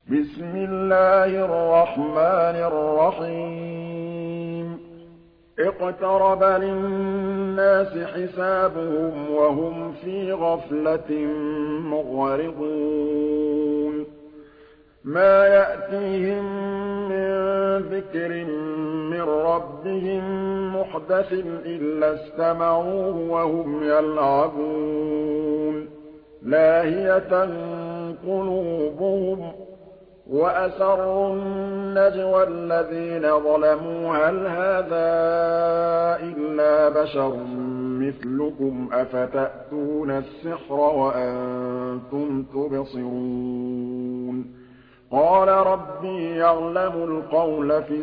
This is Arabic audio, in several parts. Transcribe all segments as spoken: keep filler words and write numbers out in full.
بسم الله الرحمن الرحيم اقترب للناس حسابهم وهم في غفلة معرضون ما يأتيهم من ذكر من ربهم محدث إلا استمعوه وهم يلعبون لاهية قلوبهم وأسروا النجوى الذين ظلموا هل هذا إلا بشر مثلكم أفتأتون السحر وأنتم تبصرون قال ربي يعلم القول في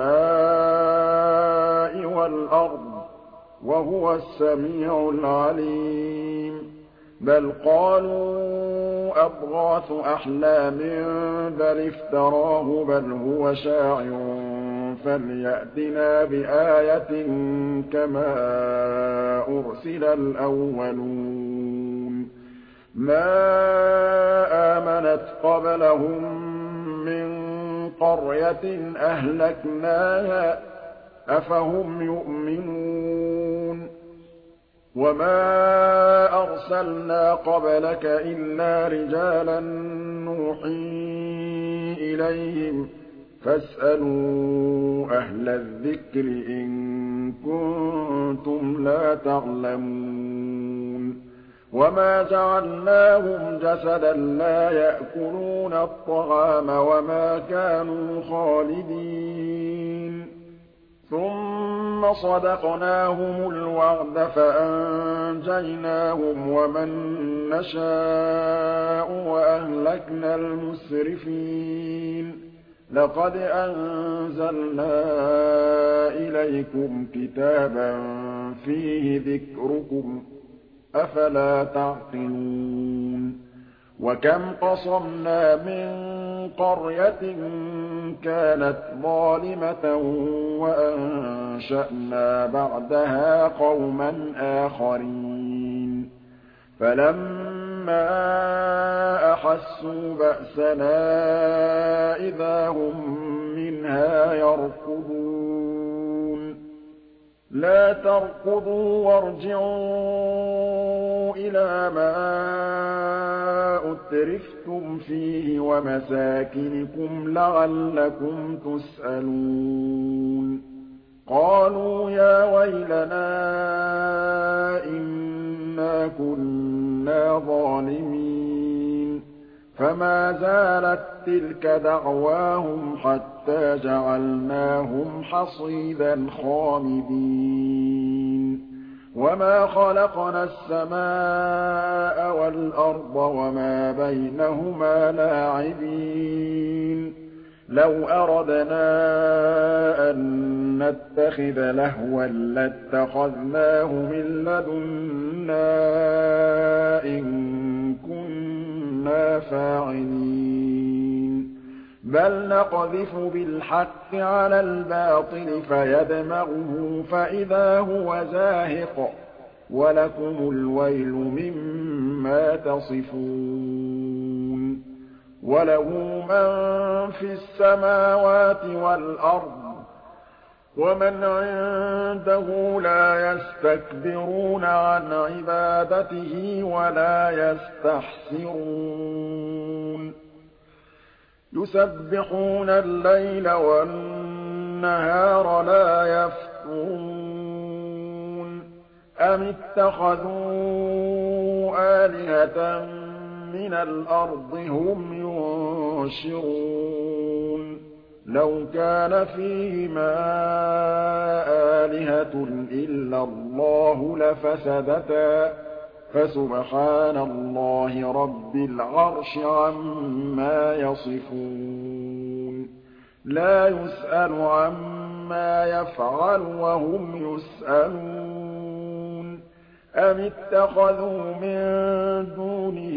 السماء والأرض وهو السميع العليم بل قالوا أضغاث أحلام بل افتراه بل هو شاعر فليأتنا بآية كما أرسل الأولون ما آمنت قبلهم من قرية أهلكناها أفهم يؤمنون وما أرسلنا قبلك إلا رجالا نوحي إليهم فاسألوا أهل الذكر إن كنتم لا تعلمون وما جعلناهم جسدا لا يأكلون الطعام وما كانوا خالدين ثم صدقناهم الوعد فأنجيناهم ومن نشاء وأهلكنا المسرفين لقد أنزلنا إليكم كتابا فيه ذكركم أفلا تعقلون وكم قصمنا من قرية كانت ظالمة وأنشأنا بعدها قوما آخرين فلما أحسوا بأسنا إذا هم منها يركضون لا تركضوا وارجعوا إلى ما أترفتم فيه ومساكنكم لعلكم تسألون قالوا يا ويلنا إنا كنا ظالمين فما زالت تلك دعواهم حتى جعلناهم حصيدا خامدين وما خلقنا السماء والأرض وما بينهما لاعبين لو أردنا أن نتخذ لهوا لاتخذناه من لدنا إن كنا فاعلين بل نقذف بالحق على الباطل فيدمغه فإذا هو زاهق ولكم الويل مما تصفون وله من في السماوات والأرض ومن عنده لا يستكبرون عن عبادته ولا يستحسرون يسبحون الليل والنهار لا يفترون أم اتخذوا آلهة من الأرض هم ينشرون لو كان فيهما آلهة إلا الله لفسدتا فسبحان الله رب العرش عما يصفون لا يسأل عما يفعل وهم يسألون أم اتخذوا من دونه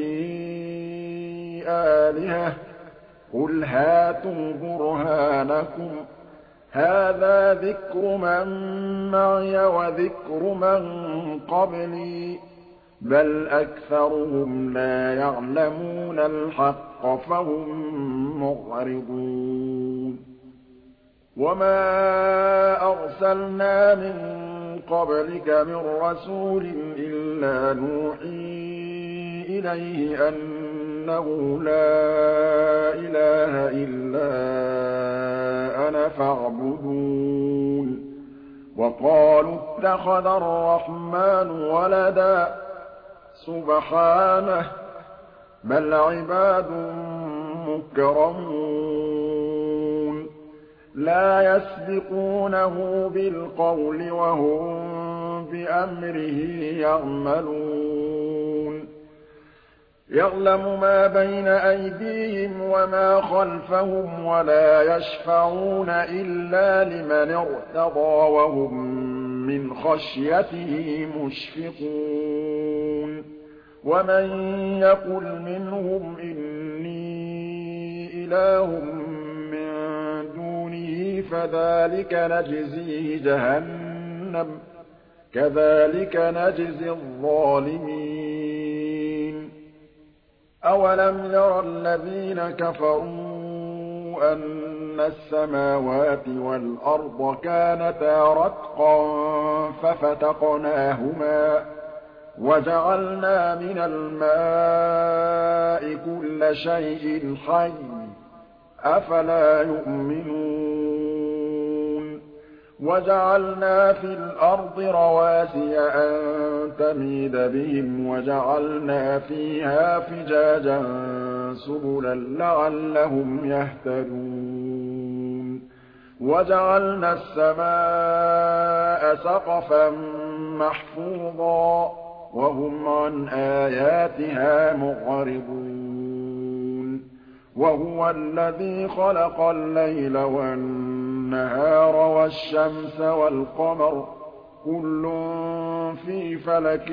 آلهة قل هاتوا برهانكم هذا ذكر من معي وذكر من قبلي بل أكثرهم لا يعلمون الحق فهم مُعْرِضُونَ وَمَا أَرْسَلْنَا مِن قَبْلِكَ مِن رَّسُولٍ إِلَّا نُوحِي إِلَيْهِ أَنَّهُ لَا إِلَٰهَ إِلَّا أَنَا فَاعْبُدُونِ وَقَالُوا اتَّخَذَ الرَّحْمَٰنُ وَلَدًا سُبْحَانَهُ بَلْ عِبَادٌ مُّكْرَمُونَ لَا يَسْبِقُونَهُ بِالْقَوْلِ وَهُم بِأَمْرِهِ يَعْمَلُونَ يَعْلَمُ مَا بَيْنَ أَيْدِيهِمْ وَمَا خَلْفَهُمْ وَلَا يَشْفَعُونَ إِلَّا لِمَنِ ارْتَضَىٰ وَهُم مِّنْ خَشْيَتِهِ مُشْفِقُونَ وَمَن يَقُلْ مِنْهُمْ إِنِّي إِلَٰهٌ مِّن دُونِهِ فَذَٰلِكَ نَجْزِيهِ جَهَنَّمَ ۚ كَذَٰلِكَ نَجْزِي الظَّالِمِينَ أَوَلَمْ يَرَ الَّذِينَ كَفَرُوا أَنَّ السَّمَاوَاتِ وَالْأَرْضَ كَانَتَا رَتْقًا فَفَتَقْنَاهُمَا ۖ وَجَعَلْنَا مِنَ الْمَاءِ كُلَّ شَيْءٍ حَيٍّ ۖ أَفَلَا يُؤْمِنُونَ وَجَعَلْنَا فِي الْأَرْضِ رَوَاسِيَ أَن تَمِيدَ بِهِمْ وَجَعَلْنَا فِيهَا فِجَاجًا سُبُلًا لَّعَلَّهُمْ يَهْتَدُونَ وَجَعَلْنَا السَّمَاءَ سَقْفًا مَّحْفُوظًا وَهُمْ عَنْ آيَاتِهَا مُعْرِضُونَ وَهُوَ الَّذِي خَلَقَ اللَّيْلَ وَالنَّهَارَ وَالشَّمْسَ وَالْقَمَرَ ۖ كُلٌّ فِي فَلَكٍ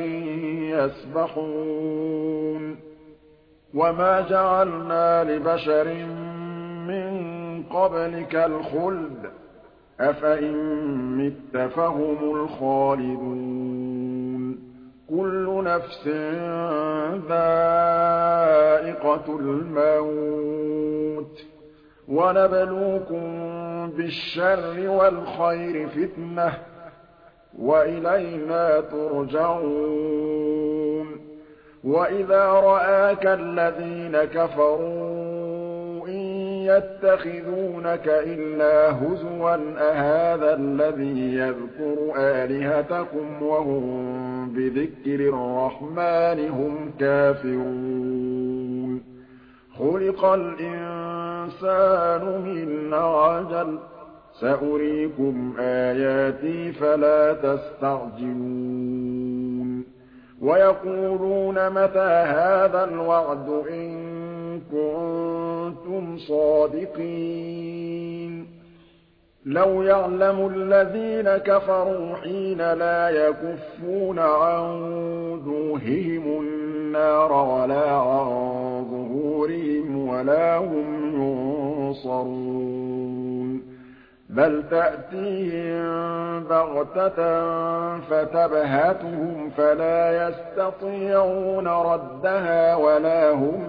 يَسْبَحُونَ وَمَا جَعَلْنَا لِبَشَرٍ مِّن قَبْلِكَ الْخُلْدَ ۖ أَفَإِن مِّتَّ فَهُمُ الْخَالِدُونَ كُلُّ نَفْسٍ ذَائِقَةُ الْمَوْتِ ۖ وَنَبْلُوكُم بِالشَّرِّ وَالْخَيْرِ فِتْنَةً ۖ وَإِلَيْنَا تُرْجَعُونَ وَإِذَا رَآكَ الَّذِينَ كَفَرُوا إِن يَتَّخِذُونَكَ إِلَّا هُزُوًا أَهَٰذَا الَّذِي يَذْكُرُ آلِهَتَكُمْ وَهُم بِذِكْرِ الرَّحْمَٰنِ هُمْ كَافِرُونَ خُلِقَ الْإِنسَانُ مِنْ عَجَلٍ ۚ سَأُرِيكُمْ آيَاتِي فَلَا تَسْتَعْجِلُونَ وَيَقُولُونَ مَتَىٰ هَٰذَا الْوَعْدُ إِن كُنتُمْ صَادِقِينَ لَوْ يَعْلَمُ الَّذِينَ كَفَرُوا حِينَ لَا يَكُفُّونَ عَن وُجُوهِهِمُ النَّارَ وَلَا عَن ظُهُورِهِمْ وَلَا هُمْ يُنصَرُونَ بَلْ تَأْتِيهِم بَغْتَةً فَتَبْهَتُهُمْ فَلَا يَسْتَطِيعُونَ رَدَّهَا وَلَا هُمْ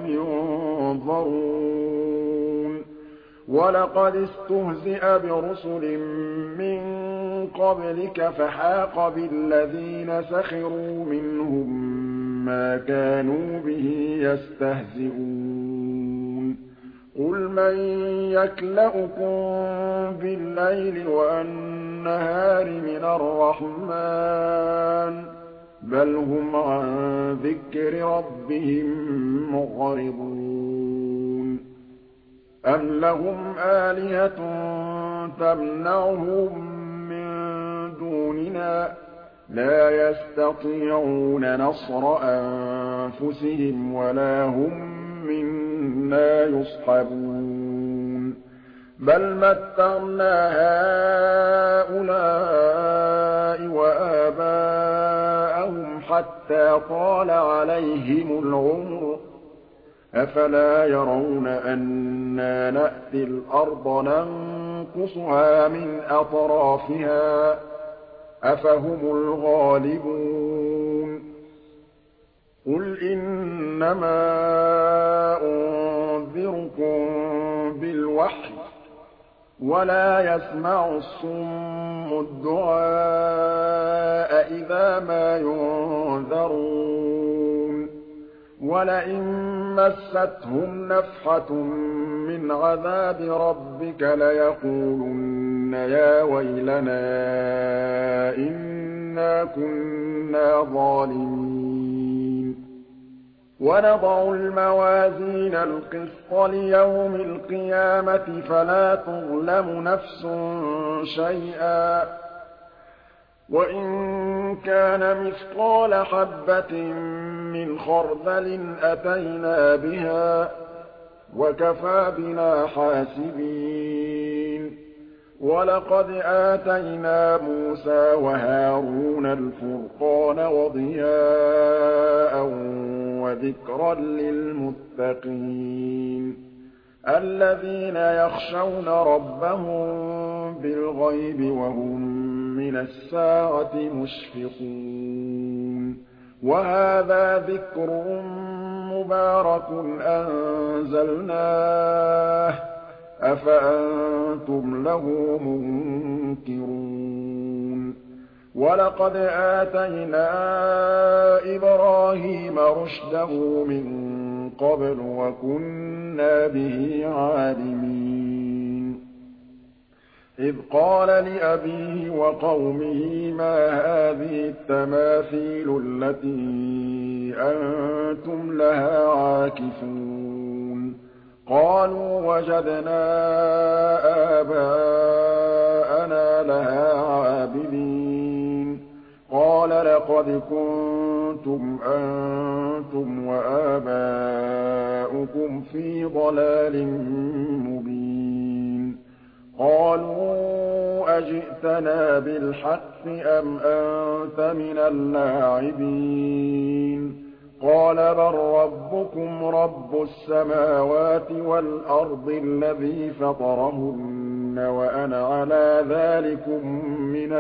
يُنظَرُونَ وَلَقَدِ اسْتُهْزِئَ بِرُسُلٍ مِّن قَبْلِكَ فَحَاقَ بِالَّذِينَ سَخِرُوا مِنْهُم مَّا كَانُوا بِهِ يَسْتَهْزِئُونَ قُلْ مَن يَكْلَؤُكُم بِاللَّيْلِ وَالنَّهَارِ مِنَ الرَّحْمَٰنِ ۗ بَلْ هُمْ عَن ذِكْرِ رَبِّهِم مُّعْرِضُونَ أَمْ لَهُمْ آلِهَةٌ تَمْنَعُهُم مِّن دُونِنَا ۚ لَا يَسْتَطِيعُونَ نَصْرَ أَنفُسِهِمْ وَلَا هُم مِّنَّا يُصْحَبُونَ بَلْ مَتَّعْنَا هَٰؤُلَاءِ وَآبَاءَهُمْ حَتَّىٰ طَالَ عَلَيْهِمُ الْعُمُرُ ۗ أَفَلَا يَرَوْنَ أَنَّا نَأْتِي الْأَرْضَ نَنقُصُهَا مِنْ أَطْرَافِهَا ۚ أَفَهُمُ الْغَالِبُونَ قُلْ إِنَّمَا أُنذِرُكُم الوحي ولا يسمع الصم الدعاء إذا ما ينذرون ولئن مستهم نفحة من عذاب ربك ليقولن يا ويلنا إنا كنا ظالمين ونضع الموازين القسط ليوم القيامة فلا تظلم نفس شيئا وإن كان مثقال حبة من خردل أتينا بها وكفى بنا حاسبين ولقد آتينا موسى وهارون الفرقان وضياء وذكرا للمتقين الذين يخشون ربهم بالغيب وهم من الساعة مشفقون وهذا ذكر مبارك أنزلناه أفأنتم له منكرون ولقد آتينا إبراهيم رشده من قبل وكنا به عالمين إذ قال لأبيه وقومه ما هذه التماثيل التي أنتم لها عاكفون قالوا وجدنا آباءنا لها عابدين قال لقد كنتم أنتم وآباؤكم في ضلال مبين قالوا أجئتنا بالحق أم أنت من اللاعبين قال بل ربكم رب السماوات والأرض الذي فطرهن وأنا على ذلكم من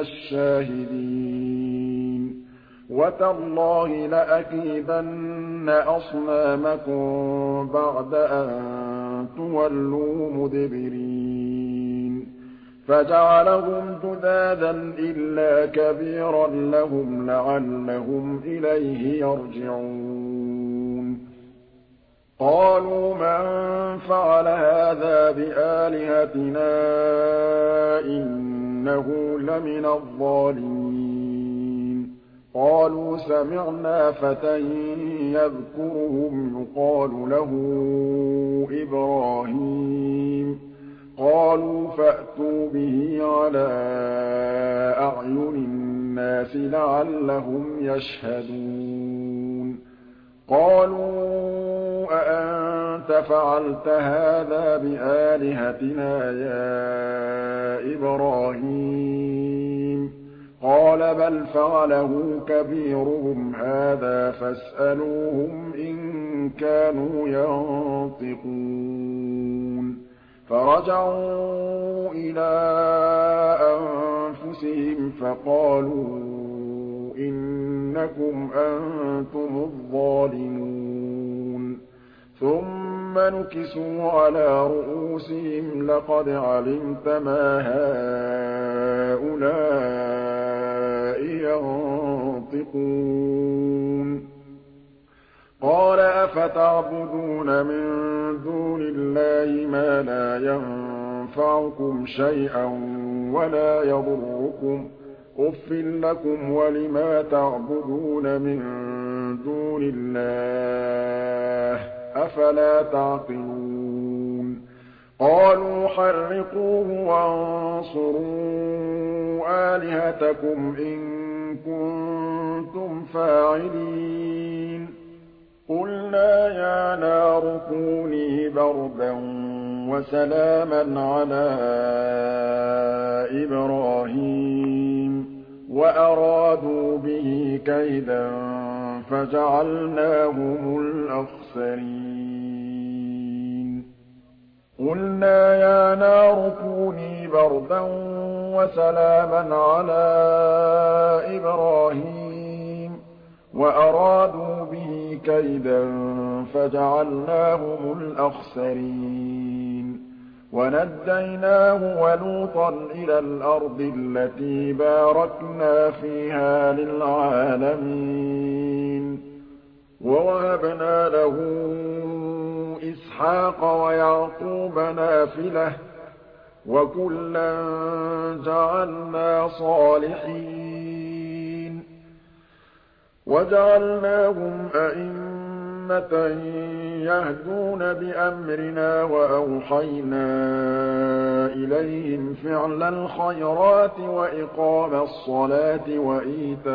الشاهدين وتالله لأكيدن أصنامكم بعد أن تولوا مدبرين فجعلهم جذاذا إلا كبيرا لهم لعلهم إليه يرجعون قالوا من فعل هذا بآلهتنا إنه لمن الظالمين قالوا سمعنا فتى يذكرهم يقال له إبراهيم قالوا فأتوا به على أعين الناس لعلهم يشهدون قالوا أأنت فعلت هذا بآلهتنا يا إبراهيم قال بل فعله كبيرهم هذا فاسألوهم إن كانوا ينطقون فرجعوا إلى أنفسهم فقالوا إنكم أنتم الظالمون ثم نكسوا على رؤوسهم لقد علمت ما هؤلاء ينطقون قال أفتعبدون من دون الله ما لا ينفعكم شيئا ولا يضركم أف لكم ولما تعبدون من دون الله أفلا تعقلون قالوا حرقوه وانصروا آلهتكم إن كنتم فاعلين قلنا يا نار كوني بردا وسلاما على إبراهيم وأرادوا به كيدا فجعلناهم الأخسرين قلنا يا نار كوني بردا وسلاما على إبراهيم وأرادوا به كيدا فجعلناهم الأخسرين وَنَجَّيْنَاهُ وَلُوطًا إِلَى الْأَرْضِ الَّتِي بَارَكْنَا فِيهَا لِلْعَالَمِينَ وَوَهَبْنَا لَهُ إِسْحَاقَ وَيَعْقُوبَ نَافِلَةً ۖ وَكُلًّا جَعَلْنَا صَالِحِينَ وَجَعَلْنَاهُمْ أَئِمَّةً يَهْدُونَ بِأَمْرِنَا وَأَوْحَيْنَا إِلَيْهِمْ فِعْلَ الْخَيْرَاتِ وَإِقَامَ الصَّلَاةِ وَإِيتَاءَ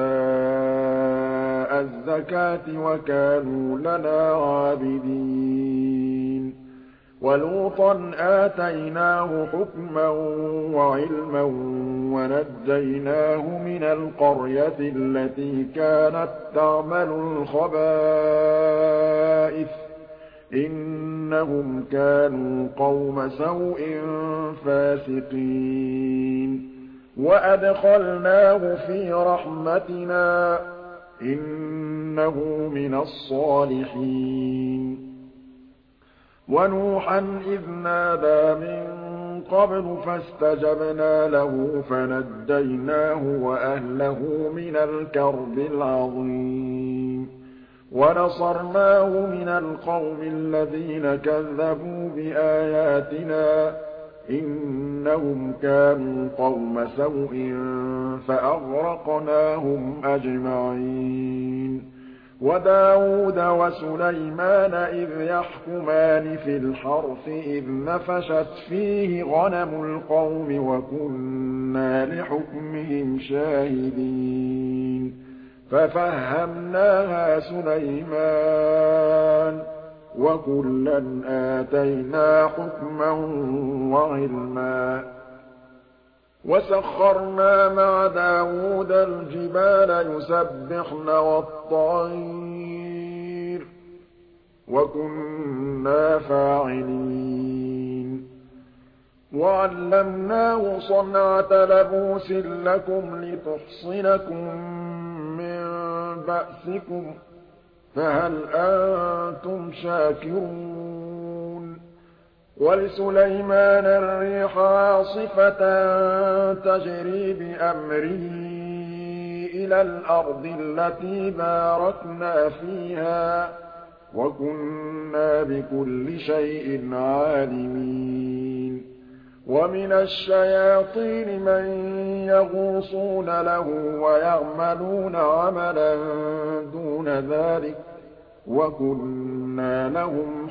الزَّكَاةِ وَكَانُوا لَنَا عَابِدِينَ وَلُوطًا آتَيْنَاهُ حُكْمًا وَعِلْمًا وَنَجَّيْنَاهُ مِنَ الْقَرْيَةِ الَّتِي كَانَت تَّعْمَلُ الْخَبَائِثَ ۗ إِنَّهُمْ كَانُوا قَوْمَ سَوْءٍ فَاسِقِينَ وَأَدْخَلْنَاهُ فِي رَحْمَتِنَا ۖ إِنَّهُ مِنَ الصَّالِحِينَ وَنُوحًا إِذْ نَادَىٰ مِن قَبْلُ فَاسْتَجَبْنَا لَهُ فَنَجَّيْنَاهُ وَأَهْلَهُ مِنَ الْكَرْبِ الْعَظِيمِ وَنَصَرْنَاهُ مِنَ الْقَوْمِ الَّذِينَ كَذَّبُوا بِآيَاتِنَا ۚ إِنَّهُمْ كَانُوا قَوْمَ سَوْءٍ فَأَغْرَقْنَاهُمْ أَجْمَعِينَ وَدَاوُودَ وَسُلَيْمَانَ إِذْ يَحْكُمَانِ فِي الْحَرْثِ إِذْ نَفَشَتْ فِيهِ غَنَمُ الْقَوْمِ وَكُنَّا لِحُكْمِهِمْ شَاهِدِينَ فَفَهَّمْنَاهَا سُلَيْمَانَ ۚ وَكُلًّا آتَيْنَا حُكْمًا وَعِلْمًا ۚ وَسَخَّرْنَا مَعَ دَاوُودَ الْجِبَالَ يُسَبِّحْنَ وَالطَّيْرَ ۚ وَكُنَّا فَاعِلِينَ وَعَلَّمْنَاهُ صَنْعَةَ لَبُوسٍ لَّكُمْ لِتُحْصِنَكُم مِّن بَأْسِكُمْ ۖ فَهَلْ أَنتُمْ شَاكِرُونَ وَلِسُلَيْمَانَ الرِّيحَ عَاصِفَةً تَجْرِي بِأَمْرِهِ إِلَى الْأَرْضِ الَّتِي بَارَكْنَا فِيهَا ۚ وَكُنَّا بِكُلِّ شَيْءٍ عَالِمِينَ وَمِنَ الشَّيَاطِينِ مَن يَغُوصُونَ لَهُ وَيَعْمَلُونَ عَمَلًا دُونَ ذَٰلِكَ ۖ وَكُنَّا لَهُمْ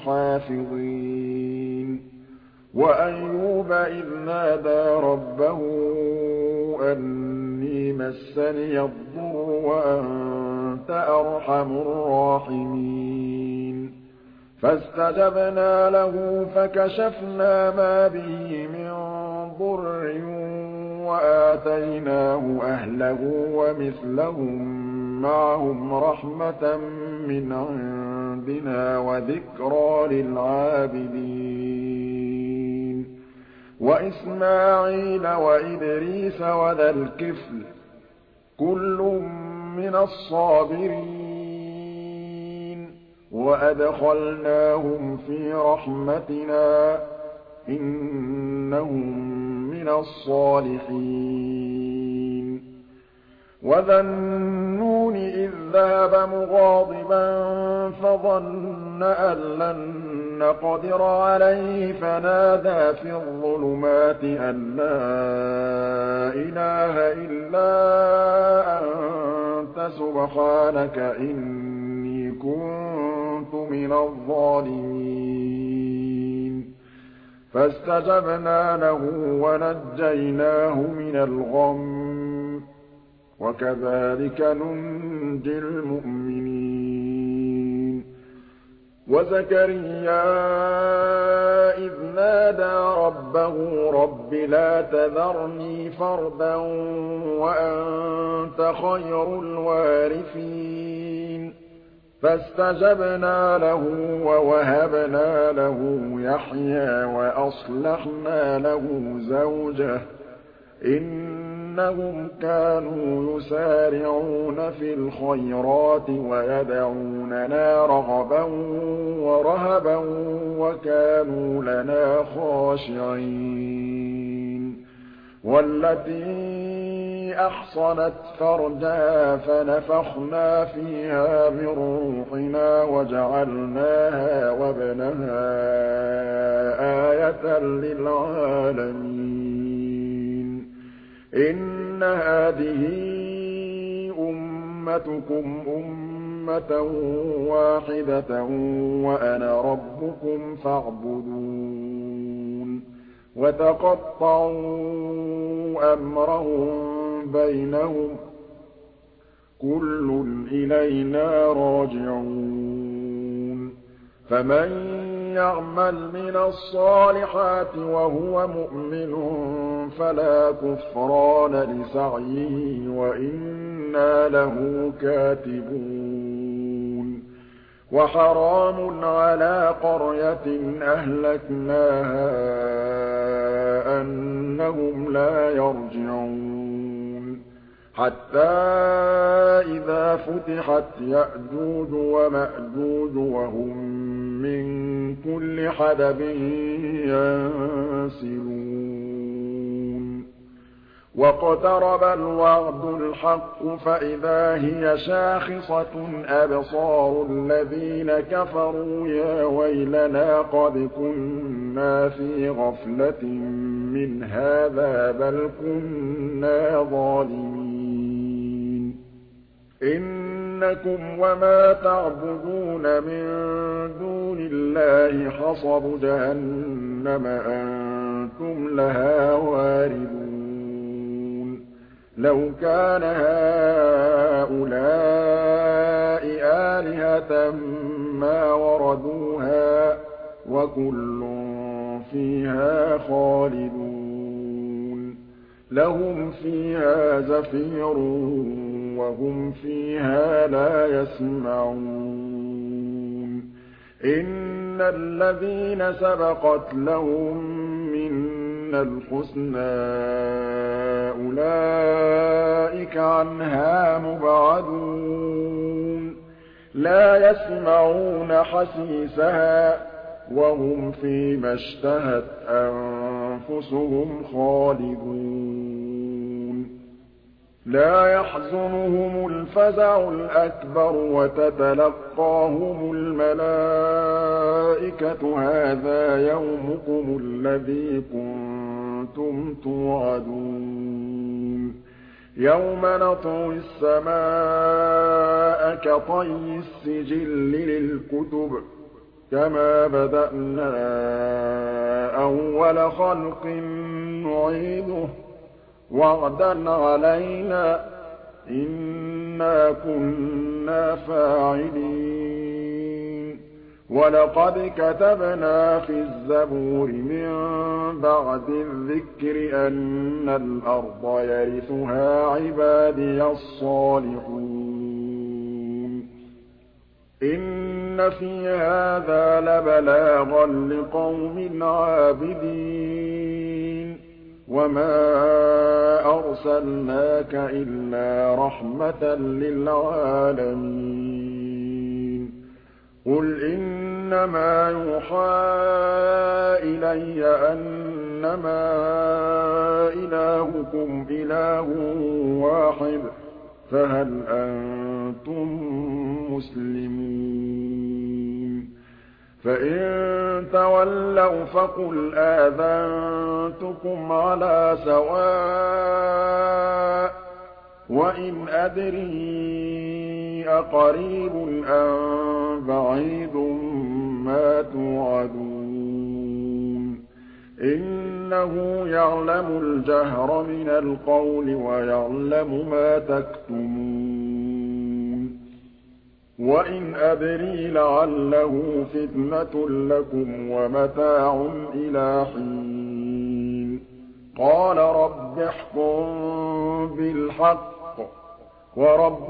حَافِظِينَ وَأَيُّوبَ إِذْ نَادَىٰ رَبَّهُ أَنِّي مَسَّنِيَ الضُّرُّ وَأَنتَ أَرْحَمُ الرَّاحِمِينَ فَاسْتَجَبْنَا لَهُ فَكَشَفْنَا مَا بِهِ مِن ضُرٍّ وَآتَيْنَاهُ أَهْلَهُ وَمِثْلَهُم مَّعَهُمْ رَحْمَةً مِّنْ عِندِنَا وَذِكْرَىٰ لِلْعَابِدِينَ وَإِسْمَاعِيلَ وَإِدْرِيسَ وَذَا الْكِفْلِ ۖ كُلٌّ مِّنَ الصَّابِرِينَ وَأَدْخَلْنَاهُمْ فِي رَحْمَتِنَا ۖ إِنَّهُم مِّنَ الصَّالِحِينَ وَذَا النُّونِ إِذ ذَّهَبَ مُغَاضِبًا فَظَنَّ أَن لَّن نَّقْدِرَ عَلَيْهِ فَنَادَىٰ فِي الظُّلُمَاتِ أَن لَّا إِلَٰهَ إِلَّا أَنتَ سُبْحَانَكَ إِنِّي كُنتُ مِنَ الظَّالِمِينَ فَاسْتَجَبْنَا لَهُ وَنَجَّيْنَاهُ مِنَ الْغَمِّ ۚ وَكَذَٰلِكَ نُنجِي الْمُؤْمِنِينَ وَزَكَرِيَّا إِذْ نَادَىٰ رَبَّهُ رَبِّ لَا تَذَرْنِي فَرْدًا وَأَنتَ خَيْرُ الْوَارِثِينَ فَاسْتَجَبْنَا لَهُ وَوَهَبْنَا لَهُ يَحْيَىٰ وَأَصْلَحْنَا لَهُ زَوْجَهُ إِنَّهُمْ إِنَّهُمْ كَانُوا يُسَارِعُونَ فِي الْخَيْرَاتِ وَيَدْعُونَنَا رَغَبًا وَرَهَبًا وَكَانُوا لَنَا خَاشِعِينَ وَالَّتِي أَحْصَنَتْ فَرْجَهَا فَنَفَخْنَا فِيهَا مِن رُّوحِنَا وَجَعَلْنَاهَا وَابْنَهَا آيَةً لِّلْعَالَمِينَ إِنَّ هَٰذِهِ أُمَّتُكُمْ أُمَّةً وَاحِدَةً وَأَنَا رَبُّكُمْ فَاعْبُدُونِ وَتَقَطَّعُوا أَمْرَهُم بَيْنَهُمْ ۖ كُلٌّ إِلَيْنَا راجِعُونَ فَمَن يَعْمَلْ مِنَ الصَّالِحَاتِ وَهُوَ مُؤْمِنٌ فَلَا كُفْرَانَ لِسَعْيِهِ وَإِنَّا لَهُ كَاتِبُونَ وَحَرَامٌ عَلَىٰ قَرْيَةٍ أَهْلَكْنَاهَا أَنَّهُمْ لَا يَرْجِعُونَ حَتَّىٰ إِذَا فُتِحَتْ يَأْجُوجُ وَمَأْجُوجُ وَهُم مِّن كُلِّ حَدَبٍ يَنسِلُونَ وَاقْتَرَبَ الْوَعْدُ الْحَقُّ فَإِذَا هِيَ شَاخِصَةٌ أَبْصَارُ الَّذِينَ كَفَرُوا يَا وَيْلَنَا قَدْ كُنَّا فِي غَفْلَةٍ مِّنْ هَٰذَا بَلْ كُنَّا ظَالِمِينَ إِنَّكُمْ وَمَا تَعْبُدُونَ مِن دُونِ اللَّهِ حَصَبُ جَهَنَّمَ أَنتُمْ لَهَا وَارِدُونَ لَوْ كَانَ هَٰؤُلَاءِ آلِهَةً مَّا وَرَدُوهَا ۖ وَكُلٌّ فِيهَا خَالِدُونَ لَهُمْ فِيهَا زَفِيرٌ وَهُمْ فِيهَا لَا يَسْمَعُونَ إِنَّ الَّذِينَ سَبَقَتْ لَهُم مِّنَّا الْحُسْنَىٰ أُولَٰئِكَ عَنْهَا مُبْعَدُونَ لَا يَسْمَعُونَ حَسِيسَهَا وَهُمْ فِيمَا اشْتَهَتْ أَنفُسُهُمْ خَالِدُونَ لَا يَحْزُنُهُمُ الْفَزَعُ الْأَكْبَرُ وَتَتَلَقَّاهُمُ الْمَلَائِكَةُ هَٰذَا يَوْمُكُمُ الَّذِي كُنتُمْ تُوعَدُونَ يَوْمَ نَطْوِي السَّمَاءَ كَطَيِّ السِّجِلِّ لِلْكُتُبِ كَمَا بَدَأْنَا أَوَّلَ خَلْقٍ نُّعِيدُهُ وَعْدًا عَلَيْنَا ۚ إِنَّا كُنَّا فَاعِلِينَ وَلَقَدْ كَتَبْنَا فِي الزَّبُورِ مِن بَعْدِ الذِّكْرِ أَنَّ الْأَرْضَ يَرِثُهَا عِبَادِيَ الصَّالِحُونَ إِنَّ فِي هَٰذَا لَبَلَاغًا لِّقَوْمٍ عَابِدِينَ وَمَا أَرْسَلْنَاكَ إِلَّا رَحْمَةً لِّلْعَالَمِينَ قُلْ إِنَّمَا يُوحَىٰ إِلَيَّ أَنَّمَا إِلَٰهُكُمْ إِلَٰهٌ وَاحِدٌ فَهَلْ أَنتُم مُّسْلِمُونَ فَإِن تَوَلَّوْا فَقُلْ آذَنتُكُمْ عَلَىٰ سَوَاءٍ ۖ وَإِنْ أَدْرِي أَقَرِيبٌ أَم بَعِيدٌ مَّا تُوعَدُونَ إِنَّهُ يَعْلَمُ الْجَهْرَ مِنَ الْقَوْلِ وَيَعْلَمُ مَا تَكْتُمُونَ وَإِنْ أَدْرِي لَعَلَّهُ فِتْنَةٌ لَّكُمْ وَمَتَاعٌ إِلَىٰ حِينٍ قَالَ رَبِّ احْكُم بِالْحَقِّ وَرَبُّنَا الرَّحْمَٰنُ الْمُسْتَعَانُ عَلَىٰ مَا تَصِفُونَ